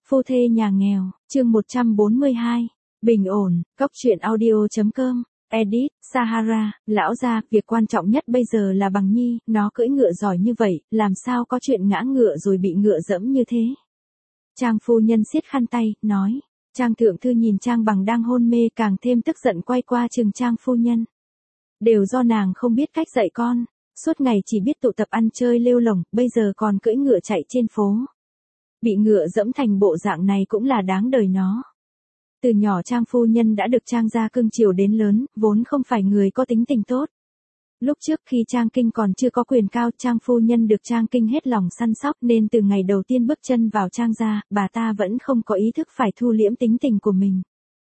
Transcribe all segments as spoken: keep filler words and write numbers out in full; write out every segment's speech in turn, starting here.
Phu thê nhà nghèo, chương một trăm bốn mươi hai. Bình ổn, cốc truyện audio.com, edit, Sahara, lão gia, việc quan trọng nhất bây giờ là Bằng Nhi, nó cưỡi ngựa giỏi như vậy, làm sao có chuyện ngã ngựa rồi bị ngựa dẫm như thế. Trang phu nhân siết khăn tay, nói. Trang thượng thư nhìn Trang Bằng đang hôn mê càng thêm tức giận quay qua chừng Trang phu nhân. Đều do nàng không biết cách dạy con, suốt ngày chỉ biết tụ tập ăn chơi lêu lổng, bây giờ còn cưỡi ngựa chạy trên phố. Bị ngựa dẫm thành bộ dạng này cũng là đáng đời nó. Từ nhỏ Trang phu nhân đã được Trang gia cưng chiều đến lớn, vốn không phải người có tính tình tốt. Lúc trước khi Trang Kinh còn chưa có quyền cao, Trang phu nhân được Trang Kinh hết lòng săn sóc nên từ ngày đầu tiên bước chân vào Trang gia, bà ta vẫn không có ý thức phải thu liễm tính tình của mình.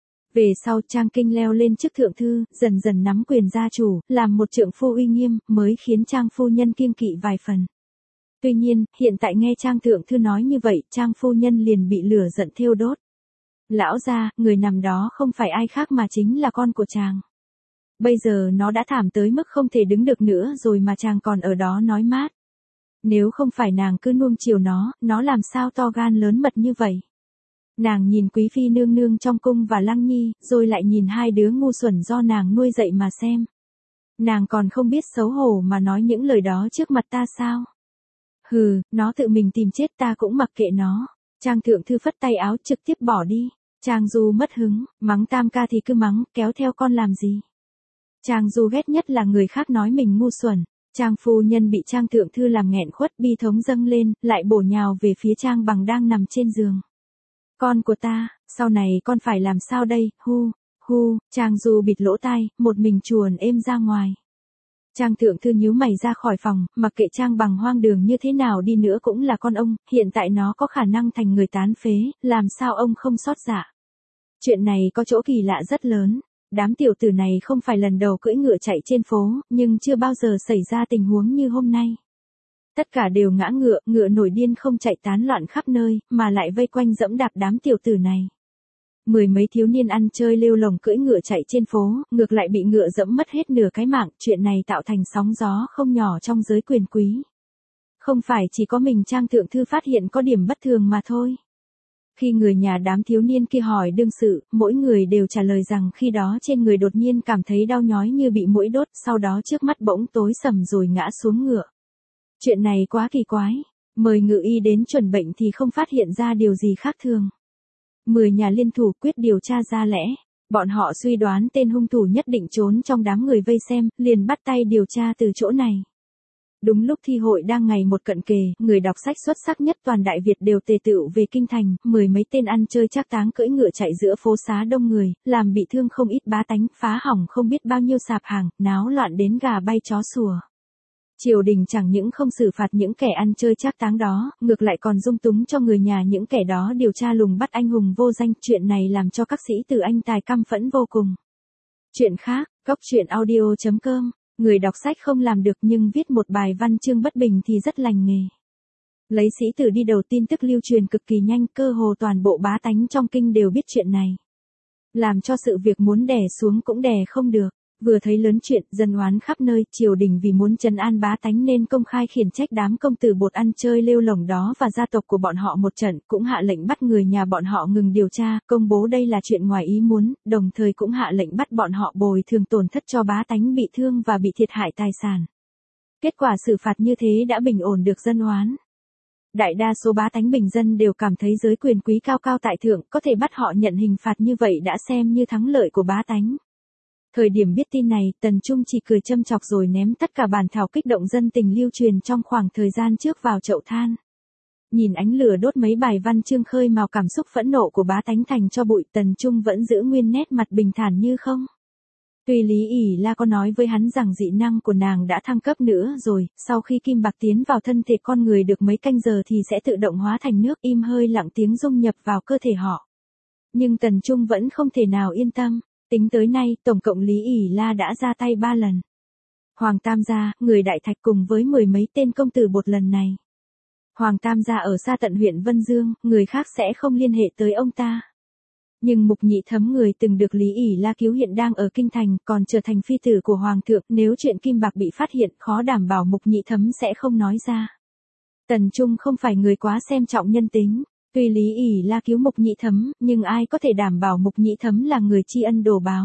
Về sau Trang Kinh leo lên chức thượng thư, dần dần nắm quyền gia chủ, làm một trượng phu uy nghiêm, mới khiến Trang phu nhân kiêng kỵ vài phần. Tuy nhiên, hiện tại nghe Trang thượng thư nói như vậy, Trang phu nhân liền bị lửa giận thiêu đốt. Lão gia, người nằm đó không phải ai khác mà chính là con của chàng. Bây giờ nó đã thảm tới mức không thể đứng được nữa rồi mà chàng còn ở đó nói mát. Nếu không phải nàng cứ nuông chiều nó, nó làm sao to gan lớn mật như vậy. Nàng nhìn quý phi nương nương trong cung và Lăng Nhi, rồi lại nhìn hai đứa ngu xuẩn do nàng nuôi dạy mà xem. Nàng còn không biết xấu hổ mà nói những lời đó trước mặt ta sao? Hừ, nó tự mình tìm chết ta cũng mặc kệ nó. Trang thượng thư phất tay áo trực tiếp bỏ đi. Trang Du mất hứng, mắng tam ca thì cứ mắng, kéo theo con làm gì. Trang Du ghét nhất là người khác nói mình ngu xuẩn. Trang phu nhân bị Trang thượng thư làm nghẹn khuất, bi thống dâng lên, lại bổ nhào về phía Trang Bằng đang nằm trên giường. Con của ta, sau này con phải làm sao đây, hu, hu, Trang Du bịt lỗ tai, một mình chuồn êm ra ngoài. Trang thượng thư nhíu mày ra khỏi phòng, mặc kệ Trang Bằng hoang đường như thế nào đi nữa cũng là con ông, hiện tại nó có khả năng thành người tán phế, làm sao ông không xót dạ. Chuyện này có chỗ kỳ lạ rất lớn, đám tiểu tử này không phải lần đầu cưỡi ngựa chạy trên phố, nhưng chưa bao giờ xảy ra tình huống như hôm nay. Tất cả đều ngã ngựa, ngựa nổi điên không chạy tán loạn khắp nơi, mà lại vây quanh dẫm đạp đám tiểu tử này. Mười mấy thiếu niên ăn chơi lêu lổng cưỡi ngựa chạy trên phố, ngược lại bị ngựa dẫm mất hết nửa cái mạng, chuyện này tạo thành sóng gió không nhỏ trong giới quyền quý. Không phải chỉ có mình Trang thượng thư phát hiện có điểm bất thường mà thôi. Khi người nhà đám thiếu niên kia hỏi đương sự, mỗi người đều trả lời rằng khi đó trên người đột nhiên cảm thấy đau nhói như bị muỗi đốt, sau đó trước mắt bỗng tối sầm rồi ngã xuống ngựa. Chuyện này quá kỳ quái, mời ngự y đến chuẩn bệnh thì không phát hiện ra điều gì khác thường. Mười nhà liên thủ quyết điều tra ra lẽ, bọn họ suy đoán tên hung thủ nhất định trốn trong đám người vây xem, liền bắt tay điều tra từ chỗ này. Đúng lúc thi hội đang ngày một cận kề, người đọc sách xuất sắc nhất toàn Đại Việt đều tề tựu về kinh thành, mười mấy tên ăn chơi trác táng cưỡi ngựa chạy giữa phố xá đông người, làm bị thương không ít bá tánh, phá hỏng không biết bao nhiêu sạp hàng, náo loạn đến gà bay chó sủa. Triều đình chẳng những không xử phạt những kẻ ăn chơi trác táng đó, ngược lại còn dung túng cho người nhà những kẻ đó điều tra lùng bắt anh hùng vô danh, chuyện này làm cho các sĩ tử Anh tài căm phẫn vô cùng. Chuyện khác, cốc truyện audio.com, người đọc sách không làm được nhưng viết một bài văn chương bất bình thì rất lành nghề. Lấy sĩ tử đi đầu, tin tức lưu truyền cực kỳ nhanh, cơ hồ toàn bộ bá tánh trong kinh đều biết chuyện này. Làm cho sự việc muốn đè xuống cũng đè không được. Vừa thấy lớn chuyện, dân oán khắp nơi, triều đình vì muốn trấn an bá tánh nên công khai khiển trách đám công tử bột ăn chơi lêu lổng đó và gia tộc của bọn họ một trận, cũng hạ lệnh bắt người nhà bọn họ ngừng điều tra, công bố đây là chuyện ngoài ý muốn, đồng thời cũng hạ lệnh bắt bọn họ bồi thường tổn thất cho bá tánh bị thương và bị thiệt hại tài sản. Kết quả xử phạt như thế đã bình ổn được dân oán. Đại đa số bá tánh bình dân đều cảm thấy giới quyền quý cao cao tại thượng, có thể bắt họ nhận hình phạt như vậy đã xem như thắng lợi của bá tánh. Thời điểm biết tin này, Tần Trung chỉ cười châm chọc rồi ném tất cả bản thảo kích động dân tình lưu truyền trong khoảng thời gian trước vào chậu than. Nhìn ánh lửa đốt mấy bài văn chương khơi mào cảm xúc phẫn nộ của bá tánh thành cho bụi, Tần Trung vẫn giữ nguyên nét mặt bình thản như không. Tuy Lý ỉ La có nói với hắn rằng dị năng của nàng đã thăng cấp nữa rồi, sau khi kim bạc tiến vào thân thể con người được mấy canh giờ thì sẽ tự động hóa thành nước, im hơi lặng tiếng dung nhập vào cơ thể họ. Nhưng Tần Trung vẫn không thể nào yên tâm. Tính tới nay, tổng cộng Lý ỉ La đã ra tay ba lần. Hoàng Tam gia, người Đại Thạch cùng với mười mấy tên công tử bột lần này. Hoàng Tam gia ở xa tận huyện Vân Dương, người khác sẽ không liên hệ tới ông ta. Nhưng Mục Nhị Thấm người từng được Lý ỉ La cứu hiện đang ở kinh thành, còn trở thành phi tử của Hoàng thượng, nếu chuyện kim bạc bị phát hiện, khó đảm bảo Mục Nhị Thấm sẽ không nói ra. Tần Trung không phải người quá xem trọng nhân tính. Tuy Lý ỉ La cứu Mục Nhị Thấm, nhưng ai có thể đảm bảo Mục Nhị Thấm là người tri ân đồ báo.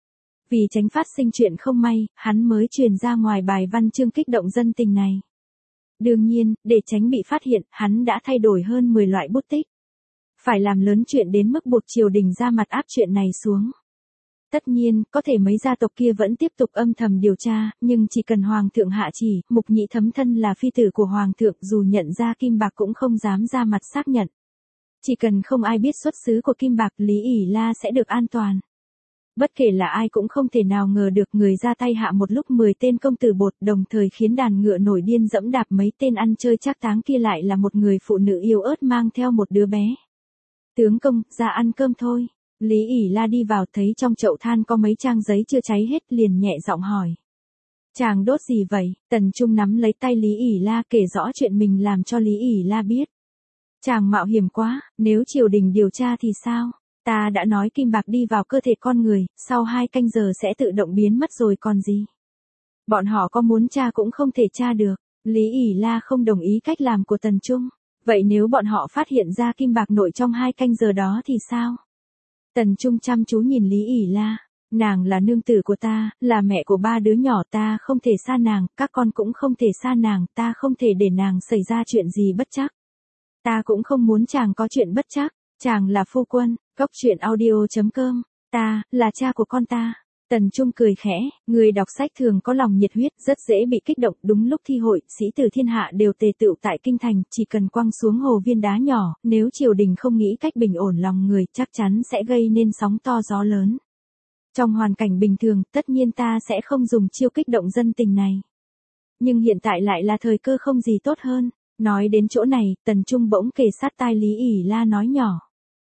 Vì tránh phát sinh chuyện không may, hắn mới truyền ra ngoài bài văn chương kích động dân tình này. Đương nhiên, để tránh bị phát hiện, hắn đã thay đổi hơn mười loại bút tích. Phải làm lớn chuyện đến mức buộc triều đình ra mặt áp chuyện này xuống. Tất nhiên, có thể mấy gia tộc kia vẫn tiếp tục âm thầm điều tra, nhưng chỉ cần Hoàng thượng hạ chỉ, Mục Nhị Thấm thân là phi tử của Hoàng thượng dù nhận ra kim bạc cũng không dám ra mặt xác nhận. Chỉ cần không ai biết xuất xứ của kim bạc, Lý ỉ La sẽ được an toàn. Bất kể là ai cũng không thể nào ngờ được người ra tay hạ một lúc mười tên công tử bột, đồng thời khiến đàn ngựa nổi điên dẫm đạp mấy tên ăn chơi trác táng kia lại là một người phụ nữ yếu ớt mang theo một đứa bé. Tướng công, ra ăn cơm thôi. Lý ỉ La đi vào thấy trong chậu than có mấy trang giấy chưa cháy hết, liền nhẹ giọng hỏi. Chàng đốt gì vậy? Tần Trung nắm lấy tay Lý ỉ La kể rõ chuyện mình làm cho Lý ỉ La biết. Chàng mạo hiểm quá, nếu triều đình điều tra thì sao? Ta đã nói kim bạc đi vào cơ thể con người, sau hai canh giờ sẽ tự động biến mất rồi còn gì. Bọn họ có muốn tra cũng không thể tra được. Lý ỉ La không đồng ý cách làm của Tần Trung. Vậy nếu bọn họ phát hiện ra kim bạc nội trong hai canh giờ đó thì sao? Tần Trung chăm chú nhìn Lý ỉ La. Nàng là nương tử của ta, là mẹ của ba đứa nhỏ, ta không thể xa nàng, các con cũng không thể xa nàng, ta không thể để nàng xảy ra chuyện gì bất trắc. Ta cũng không muốn chàng có chuyện bất trắc. Chàng là phu quân. Cốc truyện audio chấm com. Ta, là cha của con ta. Tần Trung cười khẽ, người đọc sách thường có lòng nhiệt huyết, rất dễ bị kích động. Đúng lúc thi hội, sĩ tử thiên hạ đều tề tựu tại kinh thành, chỉ cần quăng xuống hồ viên đá nhỏ, nếu triều đình không nghĩ cách bình ổn lòng người, chắc chắn sẽ gây nên sóng to gió lớn. Trong hoàn cảnh bình thường, tất nhiên ta sẽ không dùng chiêu kích động dân tình này. Nhưng hiện tại lại là thời cơ không gì tốt hơn. Nói đến chỗ này, Tần Trung bỗng kề sát tai Lý ỉ La nói nhỏ.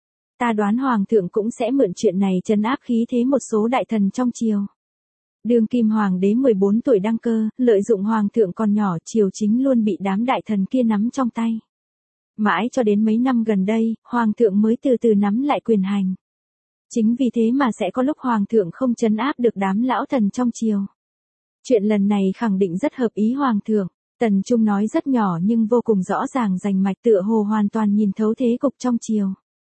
Ta đoán Hoàng thượng cũng sẽ mượn chuyện này trấn áp khí thế một số đại thần trong triều. Đương kim Hoàng đế mười bốn tuổi đăng cơ, lợi dụng Hoàng thượng còn nhỏ, triều chính luôn bị đám đại thần kia nắm trong tay. Mãi cho đến mấy năm gần đây, Hoàng thượng mới từ từ nắm lại quyền hành. Chính vì thế mà sẽ có lúc Hoàng thượng không trấn áp được đám lão thần trong triều. Chuyện lần này khẳng định rất hợp ý Hoàng thượng. Tần Trung nói rất nhỏ nhưng vô cùng rõ ràng rành mạch, tựa hồ hoàn toàn nhìn thấu thế cục trong triều.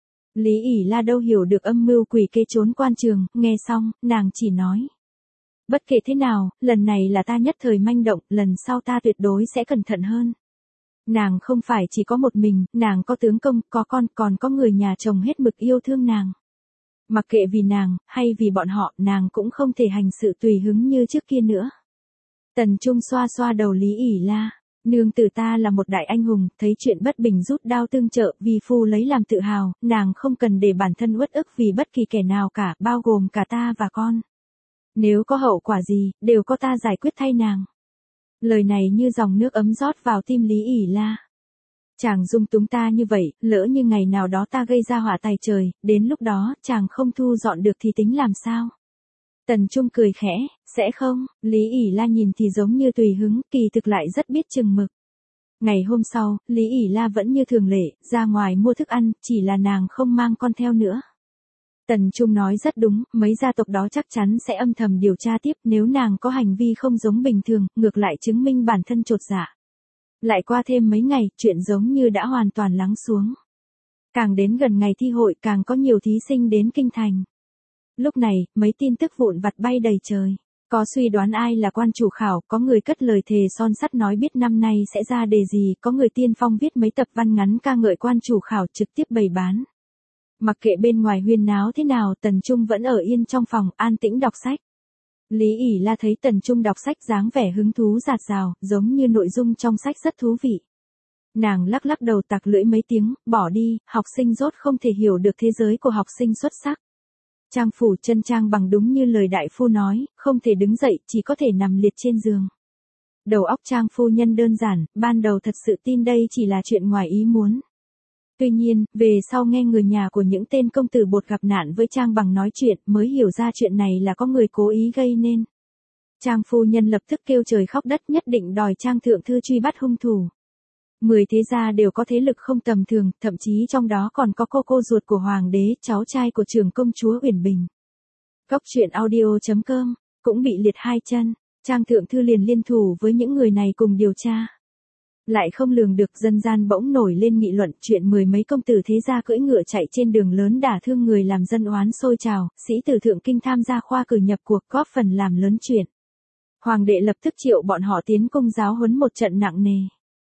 Lý ỉ La đâu hiểu được âm mưu quỷ kế trốn quan trường, nghe xong, nàng chỉ nói. Bất kể thế nào, lần này là ta nhất thời manh động, lần sau ta tuyệt đối sẽ cẩn thận hơn. Nàng không phải chỉ có một mình, nàng có tướng công, có con, còn có người nhà chồng hết mực yêu thương nàng. Mặc kệ vì nàng, hay vì bọn họ, nàng cũng không thể hành sự tùy hứng như trước kia nữa. Tần Trung xoa xoa đầu Lý ỉ La. Nương tử ta là một đại anh hùng, thấy chuyện bất bình rút đao tương trợ, vì phu lấy làm tự hào, nàng không cần để bản thân uất ức vì bất kỳ kẻ nào cả, bao gồm cả ta và con. Nếu có hậu quả gì, đều có ta giải quyết thay nàng. Lời này như dòng nước ấm rót vào tim Lý ỉ La. Chàng dung túng ta như vậy, lỡ như ngày nào đó ta gây ra họa tài trời, đến lúc đó, chàng không thu dọn được thì tính làm sao? Tần Trung cười khẽ, sẽ không, Lý ỉ La nhìn thì giống như tùy hứng, kỳ thực lại rất biết chừng mực. Ngày hôm sau, Lý ỉ La vẫn như thường lệ, ra ngoài mua thức ăn, chỉ là nàng không mang con theo nữa. Tần Trung nói rất đúng, mấy gia tộc đó chắc chắn sẽ âm thầm điều tra tiếp, nếu nàng có hành vi không giống bình thường, ngược lại chứng minh bản thân chột dạ. Lại qua thêm mấy ngày, chuyện giống như đã hoàn toàn lắng xuống. Càng đến gần ngày thi hội càng có nhiều thí sinh đến kinh thành. Lúc này, mấy tin tức vụn vặt bay đầy trời. Có suy đoán ai là quan chủ khảo, có người cất lời thề son sắt nói biết năm nay sẽ ra đề gì, có người tiên phong viết mấy tập văn ngắn ca ngợi quan chủ khảo trực tiếp bày bán. Mặc kệ bên ngoài huyên náo thế nào, Tần Trung vẫn ở yên trong phòng, an tĩnh đọc sách. Lý ỉ La thấy Tần Trung đọc sách dáng vẻ hứng thú rạt rào, giống như nội dung trong sách rất thú vị. Nàng lắc lắc đầu tặc lưỡi mấy tiếng, bỏ đi, học sinh dốt không thể hiểu được thế giới của học sinh xuất sắc. Trang phủ chân trang bằng đúng như lời đại phu nói, không thể đứng dậy, chỉ có thể nằm liệt trên giường. Đầu óc Trang phu nhân đơn giản, ban đầu thật sự tin đây chỉ là chuyện ngoài ý muốn. Tuy nhiên, về sau nghe người nhà của những tên công tử bột gặp nạn với Trang bằng nói chuyện, mới hiểu ra chuyện này là có người cố ý gây nên. Trang phu nhân lập tức kêu trời khóc đất, nhất định đòi Trang thượng thư truy bắt hung thủ. Mười thế gia đều có thế lực không tầm thường, thậm chí trong đó còn có cô cô ruột của hoàng đế, cháu trai của trưởng công chúa Uyển Bình. Cốc truyện audio chấm com cũng bị liệt hai chân. Trang thượng thư liền liên thủ với những người này cùng điều tra. Lại không lường được dân gian bỗng nổi lên nghị luận chuyện mười mấy công tử thế gia cưỡi ngựa chạy trên đường lớn đả thương người làm dân oán sôi trào, sĩ tử thượng kinh tham gia khoa cử nhập cuộc góp phần làm lớn chuyện. Hoàng đệ lập tức triệu bọn họ tiến cung giáo huấn một trận nặng nề.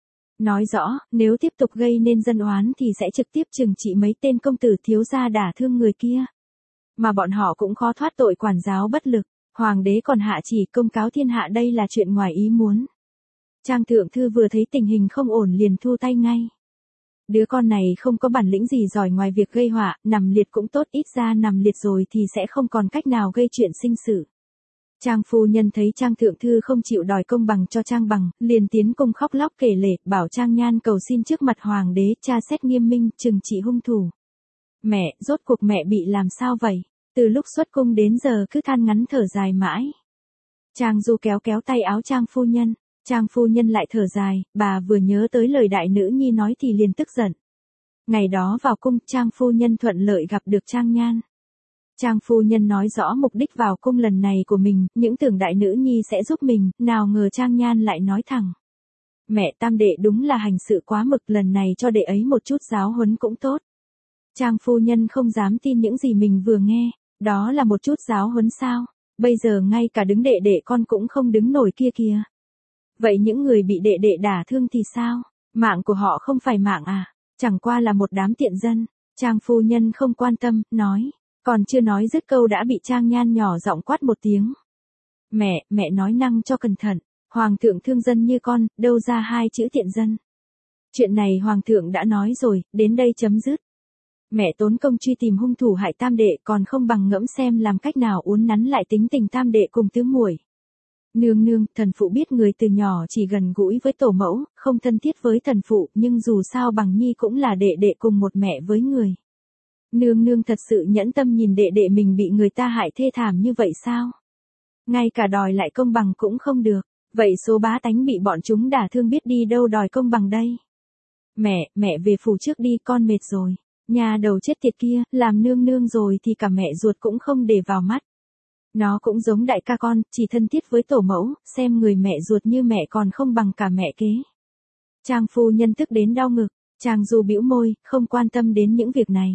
Nói rõ, nếu tiếp tục gây nên dân oán thì sẽ trực tiếp trừng trị mấy tên công tử thiếu gia đả thương người kia. Mà bọn họ cũng khó thoát tội quản giáo bất lực. Hoàng đế còn hạ chỉ công cáo thiên hạ đây là chuyện ngoài ý muốn. Trang thượng thư vừa thấy tình hình không ổn liền thu tay ngay. Đứa con này không có bản lĩnh gì giỏi ngoài việc gây họa, nằm liệt cũng tốt, ít ra nằm liệt rồi thì sẽ không còn cách nào gây chuyện sinh sự. Trang phu nhân thấy Trang thượng thư không chịu đòi công bằng cho Trang bằng, liền tiến cung khóc lóc kể lể, bảo Trang Nhan cầu xin trước mặt hoàng đế tra xét nghiêm minh, trừng trị hung thủ. Mẹ, rốt cuộc mẹ bị làm sao vậy? Từ lúc xuất cung đến giờ cứ than ngắn thở dài mãi. Trang Du kéo kéo tay áo Trang phu nhân. Trang phu nhân lại thở dài, bà vừa nhớ tới lời đại nữ nhi nói thì liền tức giận. Ngày đó vào cung, Trang phu nhân thuận lợi gặp được Trang Nhan. Trang phu nhân nói rõ mục đích vào cung lần này của mình, những tưởng đại nữ nhi sẽ giúp mình, nào ngờ Trang Nhan lại nói thẳng. Mẹ, tam đệ đúng là hành sự quá mực, lần này cho đệ ấy một chút giáo huấn cũng tốt. Trang phu nhân không dám tin những gì mình vừa nghe, đó là một chút giáo huấn sao, bây giờ ngay cả đứng đệ đệ con cũng không đứng nổi kia kìa. Vậy những người bị đệ đệ đả thương thì sao? Mạng của họ không phải mạng à? Chẳng qua là một đám tiện dân. Trang phu nhân không quan tâm, nói. Còn chưa nói dứt câu đã bị Trang Nhan nhỏ giọng quát một tiếng. Mẹ, mẹ nói năng cho cẩn thận. Hoàng thượng thương dân như con, đâu ra hai chữ tiện dân. Chuyện này hoàng thượng đã nói rồi, đến đây chấm dứt. Mẹ tốn công truy tìm hung thủ hại tam đệ còn không bằng ngẫm xem làm cách nào uốn nắn lại tính tình tam đệ cùng tứ muội. Nương nương, thần phụ biết người từ nhỏ chỉ gần gũi với tổ mẫu, không thân thiết với thần phụ, nhưng dù sao bằng nhi cũng là đệ đệ cùng một mẹ với người. Nương nương thật sự nhẫn tâm nhìn đệ đệ mình bị người ta hại thê thảm như vậy sao? Ngay cả đòi lại công bằng cũng không được, vậy số bá tánh bị bọn chúng đả thương biết đi đâu đòi công bằng đây? Mẹ, mẹ về phủ trước đi, con mệt rồi. Nhà đầu chết tiệt kia, làm nương nương rồi thì cả mẹ ruột cũng không để vào mắt. Nó cũng giống đại ca con, chỉ thân thiết với tổ mẫu, xem người mẹ ruột như mẹ còn không bằng cả mẹ kế. Trang phu nhân tức đến đau ngực, Trang Du bĩu môi, không quan tâm đến những việc này.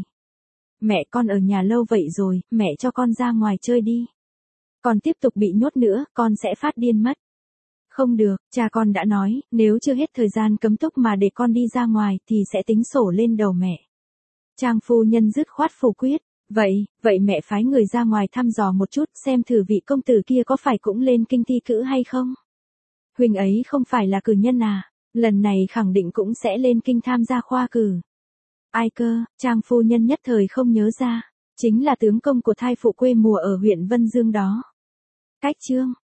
Mẹ con ở nhà lâu vậy rồi, mẹ cho con ra ngoài chơi đi. Con tiếp tục bị nhốt nữa, con sẽ phát điên mất. Không được, cha con đã nói, nếu chưa hết thời gian cấm túc mà để con đi ra ngoài thì sẽ tính sổ lên đầu mẹ. Trang phu nhân dứt khoát phủ quyết. Vậy, vậy mẹ phái người ra ngoài thăm dò một chút xem thử vị công tử kia có phải cũng lên kinh thi cử hay không? Huynh ấy không phải là cử nhân à, lần này khẳng định cũng sẽ lên kinh tham gia khoa cử. Ai cơ, Trang phu nhân nhất thời không nhớ ra, chính là tướng công của thai phụ quê mùa ở huyện Vân Dương đó. Cách chương